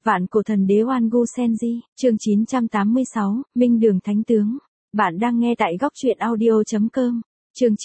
Vạn cổ thần đế Oan Gu Senji, chương 986, Minh Đường Thánh Tướng. Bạn đang nghe tại góc truyện audio.com. Chương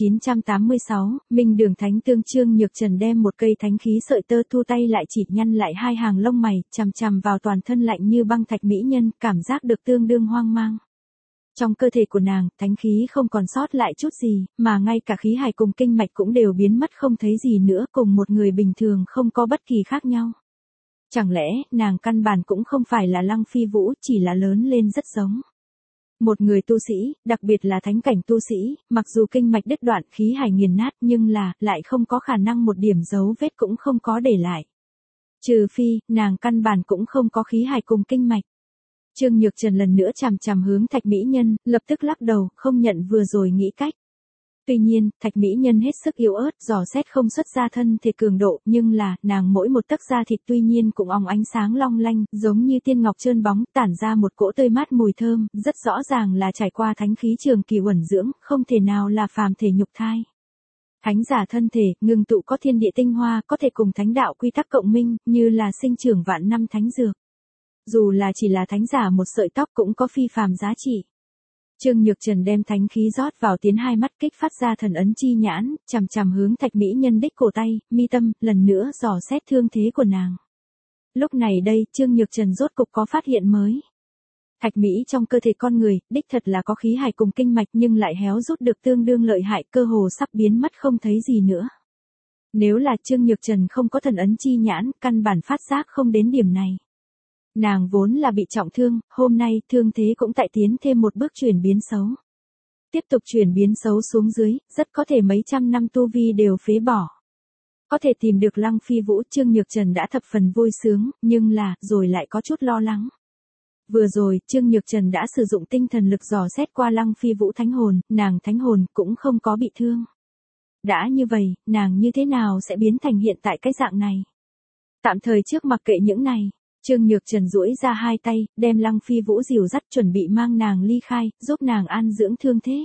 986, Minh Đường Thánh Tướng. Trương Nhược Trần đem một cây thánh khí sợi tơ thu tay lại chỉ nhăn lại hai hàng lông mày, chằm chằm vào toàn thân lạnh như băng thạch mỹ nhân, cảm giác được tương đương hoang mang. Trong cơ thể của nàng, thánh khí không còn sót lại chút gì, mà ngay cả khí hải cùng kinh mạch cũng đều biến mất không thấy gì nữa, cùng một người bình thường không có bất kỳ khác nhau. Chẳng lẽ, nàng căn bản cũng không phải là Lăng Phi Vũ, chỉ là lớn lên rất giống. Một người tu sĩ, đặc biệt là thánh cảnh tu sĩ, mặc dù kinh mạch đứt đoạn, khí hải nghiền nát nhưng lại không có khả năng một điểm dấu vết cũng không có để lại. Trừ phi, nàng căn bản cũng không có khí hải cùng kinh mạch. Trương Nhược Trần lần nữa chằm chằm hướng thạch mỹ nhân, lập tức lắc đầu, không nhận vừa rồi nghĩ cách. Tuy nhiên, thạch mỹ nhân hết sức yếu ớt, dò xét không xuất ra thân thể cường độ, nhưng nàng mỗi một tấc da thịt tuy nhiên cũng óng ánh sáng long lanh, giống như tiên ngọc trơn bóng, tản ra một cỗ tươi mát mùi thơm, rất rõ ràng là trải qua thánh khí trường kỳ uẩn dưỡng, không thể nào là phàm thể nhục thai. Thánh giả thân thể, ngưng tụ có thiên địa tinh hoa, có thể cùng thánh đạo quy tắc cộng minh, như là sinh trưởng vạn năm thánh dược. Dù là chỉ là thánh giả một sợi tóc cũng có phi phàm giá trị. Trương Nhược Trần đem thánh khí rót vào tiến hai mắt, kích phát ra thần ấn chi nhãn, chằm chằm hướng thạch mỹ nhân đích cổ tay, mi tâm, lần nữa dò xét thương thế của nàng. Lúc này đây, Trương Nhược Trần rốt cục có phát hiện mới. Thạch mỹ trong cơ thể con người, đích thật là có khí hải cùng kinh mạch nhưng lại héo rút được tương đương lợi hại, cơ hồ sắp biến mất không thấy gì nữa. Nếu là Trương Nhược Trần không có thần ấn chi nhãn, căn bản phát giác không đến điểm này. Nàng vốn là bị trọng thương, hôm nay thương thế cũng tại tiến thêm một bước chuyển biến xấu. Tiếp tục chuyển biến xấu xuống dưới, rất có thể mấy trăm năm tu vi đều phế bỏ. Có thể tìm được Lăng Phi Vũ, Trương Nhược Trần đã thập phần vui sướng, nhưng rồi lại có chút lo lắng. Vừa rồi, Trương Nhược Trần đã sử dụng tinh thần lực dò xét qua Lăng Phi Vũ thánh hồn, nàng thánh hồn cũng không có bị thương. Đã như vậy, nàng như thế nào sẽ biến thành hiện tại cái dạng này? Tạm thời trước mặc kệ những này. Trương Nhược Trần duỗi ra hai tay, đem Lăng Phi Vũ dìu dắt chuẩn bị mang nàng ly khai, giúp nàng an dưỡng thương thế.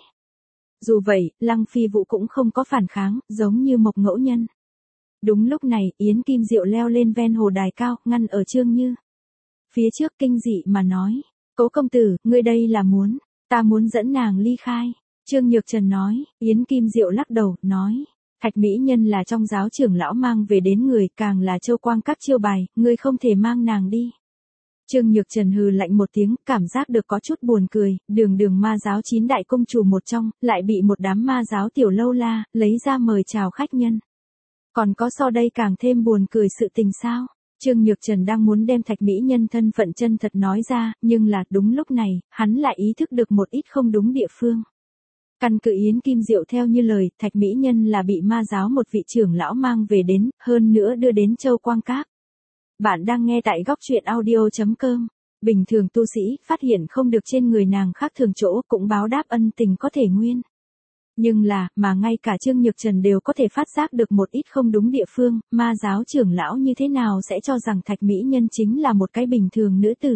Dù vậy, Lăng Phi Vũ cũng không có phản kháng, giống như Mộc Ngẫu Nhân. Đúng lúc này, Yến Kim Diệu leo lên ven hồ đài cao, ngăn ở Trương Như. Phía trước kinh dị mà nói, Cố công tử, ngươi đây là ta muốn dẫn nàng ly khai. Trương Nhược Trần nói, Yến Kim Diệu lắc đầu, nói. Thạch mỹ nhân là trong giáo trưởng lão mang về đến người, càng là châu quang các chiêu bài, ngươi không thể mang nàng đi. Trương Nhược Trần hừ lạnh một tiếng, cảm giác được có chút buồn cười, đường ma giáo 9 đại công chủ một trong, lại bị một đám ma giáo tiểu lâu la, lấy ra mời chào khách nhân. Còn có so đây càng thêm buồn cười sự tình sao? Trương Nhược Trần đang muốn đem thạch mỹ nhân thân phận chân thật nói ra, nhưng đúng lúc này, hắn lại ý thức được một ít không đúng địa phương. Căn cứ Yến Kim Diệu theo như lời, thạch mỹ nhân là bị ma giáo một vị trưởng lão mang về đến, hơn nữa đưa đến Châu Quang Các. Bạn đang nghe tại góc truyện audio.com. Bình thường tu sĩ, phát hiện không được trên người nàng khác thường chỗ, cũng báo đáp ân tình có thể nguyên. Nhưng mà ngay cả Trương Nhược Trần đều có thể phát giác được một ít không đúng địa phương, ma giáo trưởng lão như thế nào sẽ cho rằng thạch mỹ nhân chính là một cái bình thường nữ tử.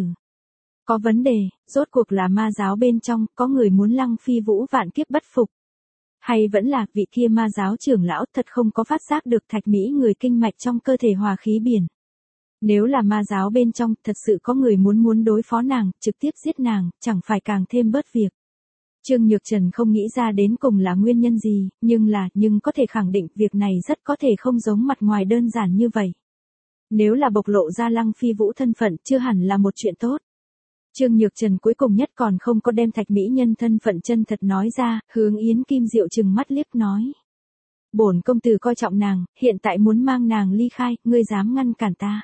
Có vấn đề, rốt cuộc là ma giáo bên trong, có người muốn Lăng Phi Vũ vạn kiếp bất phục. Hay vẫn là vị kia ma giáo trưởng lão thật không có phát giác được thạch mỹ người kinh mạch trong cơ thể hòa khí biển. Nếu là ma giáo bên trong, thật sự có người muốn đối phó nàng, trực tiếp giết nàng, chẳng phải càng thêm bớt việc. Trương Nhược Trần không nghĩ ra đến cùng là nguyên nhân gì, nhưng có thể khẳng định việc này rất có thể không giống mặt ngoài đơn giản như vậy. Nếu là bộc lộ ra Lăng Phi Vũ thân phận, chưa hẳn là một chuyện tốt. Trương Nhược Trần cuối cùng nhất còn không có đem thạch mỹ nhân thân phận chân thật nói ra, hướng Yến Kim Diệu trừng mắt liếc nói. Bổn công tử coi trọng nàng, hiện tại muốn mang nàng ly khai, ngươi dám ngăn cản ta.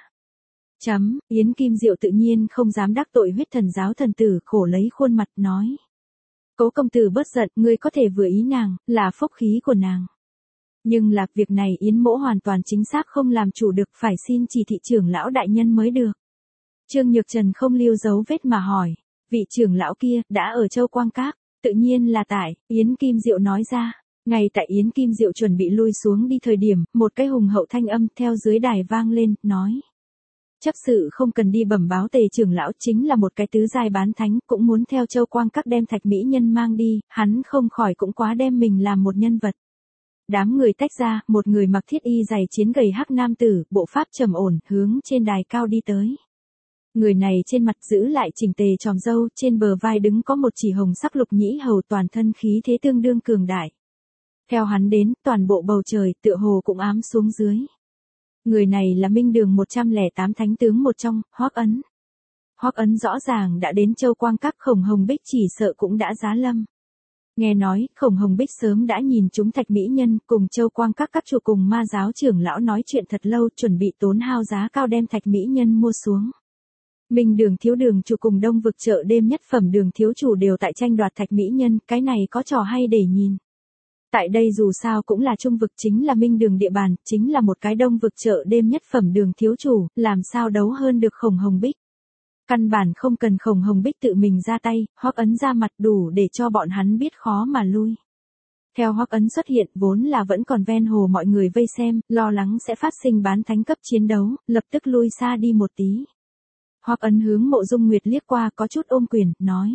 Yến Kim Diệu tự nhiên không dám đắc tội huyết thần giáo thần tử, khổ lấy khuôn mặt nói. Cố công tử bớt giận, ngươi có thể vừa ý nàng, là phúc khí của nàng. Nhưng việc này Yến mỗ hoàn toàn chính xác không làm chủ được, phải xin chỉ thị trưởng lão đại nhân mới được. Trương Nhược Trần không lưu dấu vết mà hỏi, vị trưởng lão kia, đã ở Châu Quang Các, tự nhiên là tại, Yến Kim Diệu nói ra. Ngay tại Yến Kim Diệu chuẩn bị lui xuống đi thời điểm, một cái hùng hậu thanh âm theo dưới đài vang lên, nói. Chấp sự không cần đi bẩm báo Tề trưởng lão, chính là một cái tứ giai bán thánh, cũng muốn theo Châu Quang Các đem thạch mỹ nhân mang đi, hắn không khỏi cũng quá đem mình làm một nhân vật. Đám người tách ra, một người mặc thiết y giày chiến gầy hắc nam tử, bộ pháp trầm ổn, hướng trên đài cao đi tới. Người này trên mặt giữ lại chỉnh tề tròm râu, trên bờ vai đứng có một chỉ hồng sắc lục nhĩ hầu, toàn thân khí thế tương đương cường đại. Theo hắn đến, toàn bộ bầu trời tựa hồ cũng ám xuống dưới. Người này là Minh Đường 108 thánh tướng một trong, Hoắc Ấn. Hoắc Ấn rõ ràng đã đến Châu Quang Các, Khổng Hồng Bích chỉ sợ cũng đã giá lâm. Nghe nói, Khổng Hồng Bích sớm đã nhìn chúng Thạch Mỹ Nhân, cùng Châu Quang Các các chủ cùng ma giáo trưởng lão nói chuyện thật lâu, chuẩn bị tốn hao giá cao đem Thạch Mỹ Nhân mua xuống. Minh Đường thiếu đường chủ cùng Đông Vực chợ đêm nhất phẩm đường thiếu chủ đều tại tranh đoạt Thạch Mỹ Nhân, cái này có trò hay để nhìn. Tại đây dù sao cũng là Trung Vực, chính là Minh Đường địa bàn, chính là một cái Đông Vực chợ đêm nhất phẩm đường thiếu chủ, làm sao đấu hơn được Khổng Hồng Bích. Căn bản không cần Khổng Hồng Bích tự mình ra tay, Hoắc Ấn ra mặt đủ để cho bọn hắn biết khó mà lui. Theo Hoắc Ấn xuất hiện, vốn là vẫn còn ven hồ mọi người vây xem, lo lắng sẽ phát sinh bán thánh cấp chiến đấu, lập tức lui xa đi một tí. Hoắc Ấn hướng Mộ Dung Nguyệt liếc qua, có chút ôm quyền, nói: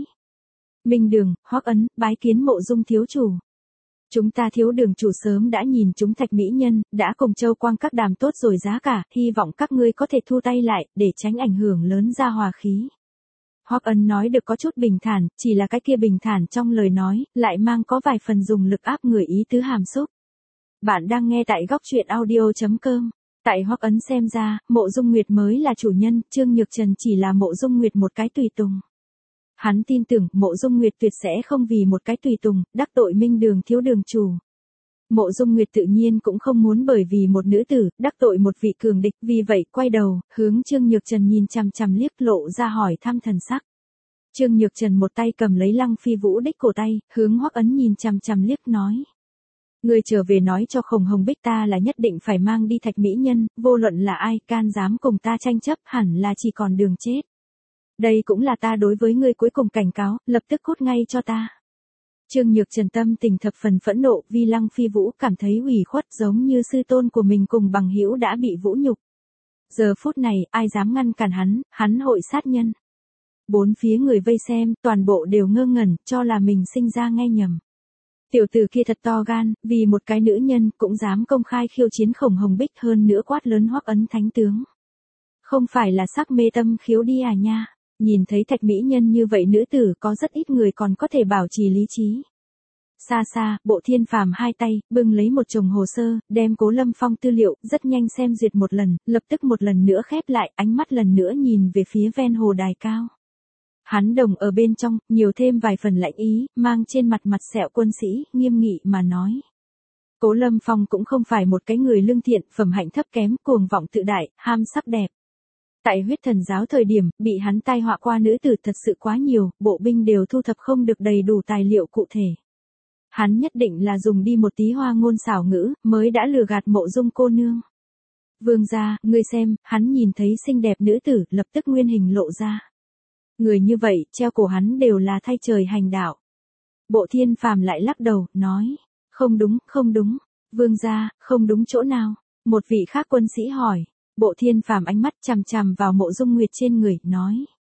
Minh Đường, Hoắc Ấn, bái kiến Mộ Dung thiếu chủ. Chúng ta thiếu đường chủ sớm đã nhìn chúng Thạch Mỹ Nhân, đã cùng Châu Quang Các đàm tốt rồi giá cả, hy vọng các ngươi có thể thu tay lại, để tránh ảnh hưởng lớn ra hòa khí. Hoắc Ấn nói được có chút bình thản, chỉ là cái kia bình thản trong lời nói, lại mang có vài phần dùng lực áp người ý tứ hàm xúc. Bạn đang nghe tại góc truyện audio.com. Tại Hoắc Ấn xem ra, Mộ Dung Nguyệt mới là chủ nhân, Trương Nhược Trần chỉ là Mộ Dung Nguyệt một cái tùy tùng. Hắn tin tưởng Mộ Dung Nguyệt tuyệt sẽ không vì một cái tùy tùng, đắc tội Minh Đường thiếu đường chủ. Mộ Dung Nguyệt tự nhiên cũng không muốn bởi vì một nữ tử, đắc tội một vị cường địch, vì vậy quay đầu, hướng Trương Nhược Trần nhìn chằm chằm liếc, lộ ra hỏi thăm thần sắc. Trương Nhược Trần một tay cầm lấy Lăng Phi Vũ đích cổ tay, hướng Hoắc Ấn nhìn chằm chằm liếc nói: Người trở về nói cho Khổng Hồng Bích ta là nhất định phải mang đi Thạch Mỹ Nhân, vô luận là ai can dám cùng ta tranh chấp, hẳn là chỉ còn đường chết. Đây cũng là ta đối với ngươi cuối cùng cảnh cáo, lập tức cút ngay cho ta. Trương Nhược Trần tâm tình thập phần phẫn nộ, vì Lăng Phi Vũ cảm thấy ủy khuất, giống như sư tôn của mình cùng bằng hữu đã bị vũ nhục. Giờ phút này, ai dám ngăn cản hắn hội sát nhân. Bốn phía người vây xem, toàn bộ đều ngơ ngẩn, cho là mình sinh ra nghe nhầm. Tiểu tử kia thật to gan, vì một cái nữ nhân, cũng dám công khai khiêu chiến Khổng Hồng Bích, hơn nữa quát lớn Hoắc Ấn thánh tướng. Không phải là sắc mê tâm khiếu đi à nha. Nhìn thấy Thạch Mỹ Nhân như vậy nữ tử, có rất ít người còn có thể bảo trì lý trí. Xa xa, Bộ Thiên Phàm hai tay, bưng lấy một chồng hồ sơ, đem Cố Lâm Phong tư liệu, rất nhanh xem duyệt một lần, lập tức một lần nữa khép lại, ánh mắt lần nữa nhìn về phía ven hồ đài cao. Hắn đồng ở bên trong, nhiều thêm vài phần lạnh ý, mang trên mặt mặt sẹo quân sĩ, nghiêm nghị mà nói. Cố Lâm Phong cũng không phải một cái người lương thiện, phẩm hạnh thấp kém, cuồng vọng tự đại, ham sắc đẹp. Tại Huyết Thần giáo thời điểm, bị hắn tai họa qua nữ tử thật sự quá nhiều, bộ binh đều thu thập không được đầy đủ tài liệu cụ thể. Hắn nhất định là dùng đi một tí hoa ngôn xảo ngữ, mới đã lừa gạt Mộ Dung cô nương. Vương gia, ngươi xem, hắn nhìn thấy xinh đẹp nữ tử, lập tức nguyên hình lộ ra. Người như vậy, treo cổ hắn đều là thay trời hành đạo. Bộ Thiên Phàm lại lắc đầu, nói, không đúng, vương gia, không đúng chỗ nào. Một vị khác quân sĩ hỏi. Bộ Thiên Phàm ánh mắt chằm chằm vào Mộ Dung Nguyệt trên người, nói.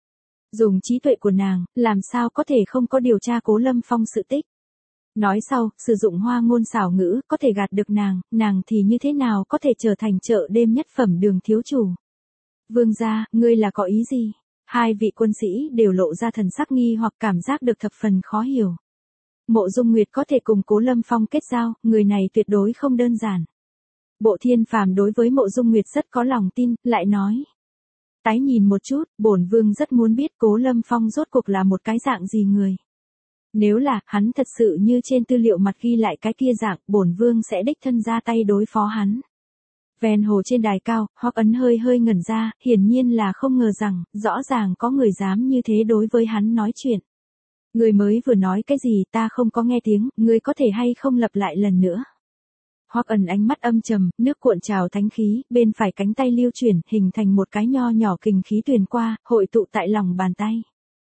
Dùng trí tuệ của nàng, làm sao có thể không có điều tra Cố Lâm Phong sự tích. Nói sau, sử dụng hoa ngôn xảo ngữ, có thể gạt được nàng thì như thế nào có thể trở thành chợ đêm nhất phẩm đường thiếu chủ. Vương gia, ngươi là có ý gì? Hai vị quân sĩ đều lộ ra thần sắc nghi hoặc cảm giác được thập phần khó hiểu. Mộ Dung Nguyệt có thể cùng Cố Lâm Phong kết giao, người này tuyệt đối không đơn giản. Bộ Thiên Phàm đối với Mộ Dung Nguyệt rất có lòng tin, lại nói. Tái nhìn một chút, bổn vương rất muốn biết Cố Lâm Phong rốt cuộc là một cái dạng gì người. Nếu là, hắn thật sự như trên tư liệu mặt ghi lại cái kia dạng, bổn vương sẽ đích thân ra tay đối phó hắn. Ven hồ trên đài cao, Hoắc Ấn hơi ngẩn ra, hiển nhiên là không ngờ rằng, rõ ràng có người dám như thế đối với hắn nói chuyện. Người mới vừa nói cái gì ta không có nghe tiếng, người có thể hay không lặp lại lần nữa. Hoắc Ấn ánh mắt âm trầm, nước cuộn trào thánh khí, bên phải cánh tay lưu chuyển, hình thành một cái nho nhỏ kình khí tuyền qua, hội tụ tại lòng bàn tay.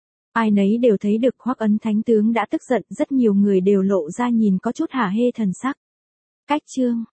Ai nấy đều thấy được Hoắc Ấn thánh tướng đã tức giận, rất nhiều người đều lộ ra nhìn có chút hả hê thần sắc. Cách chương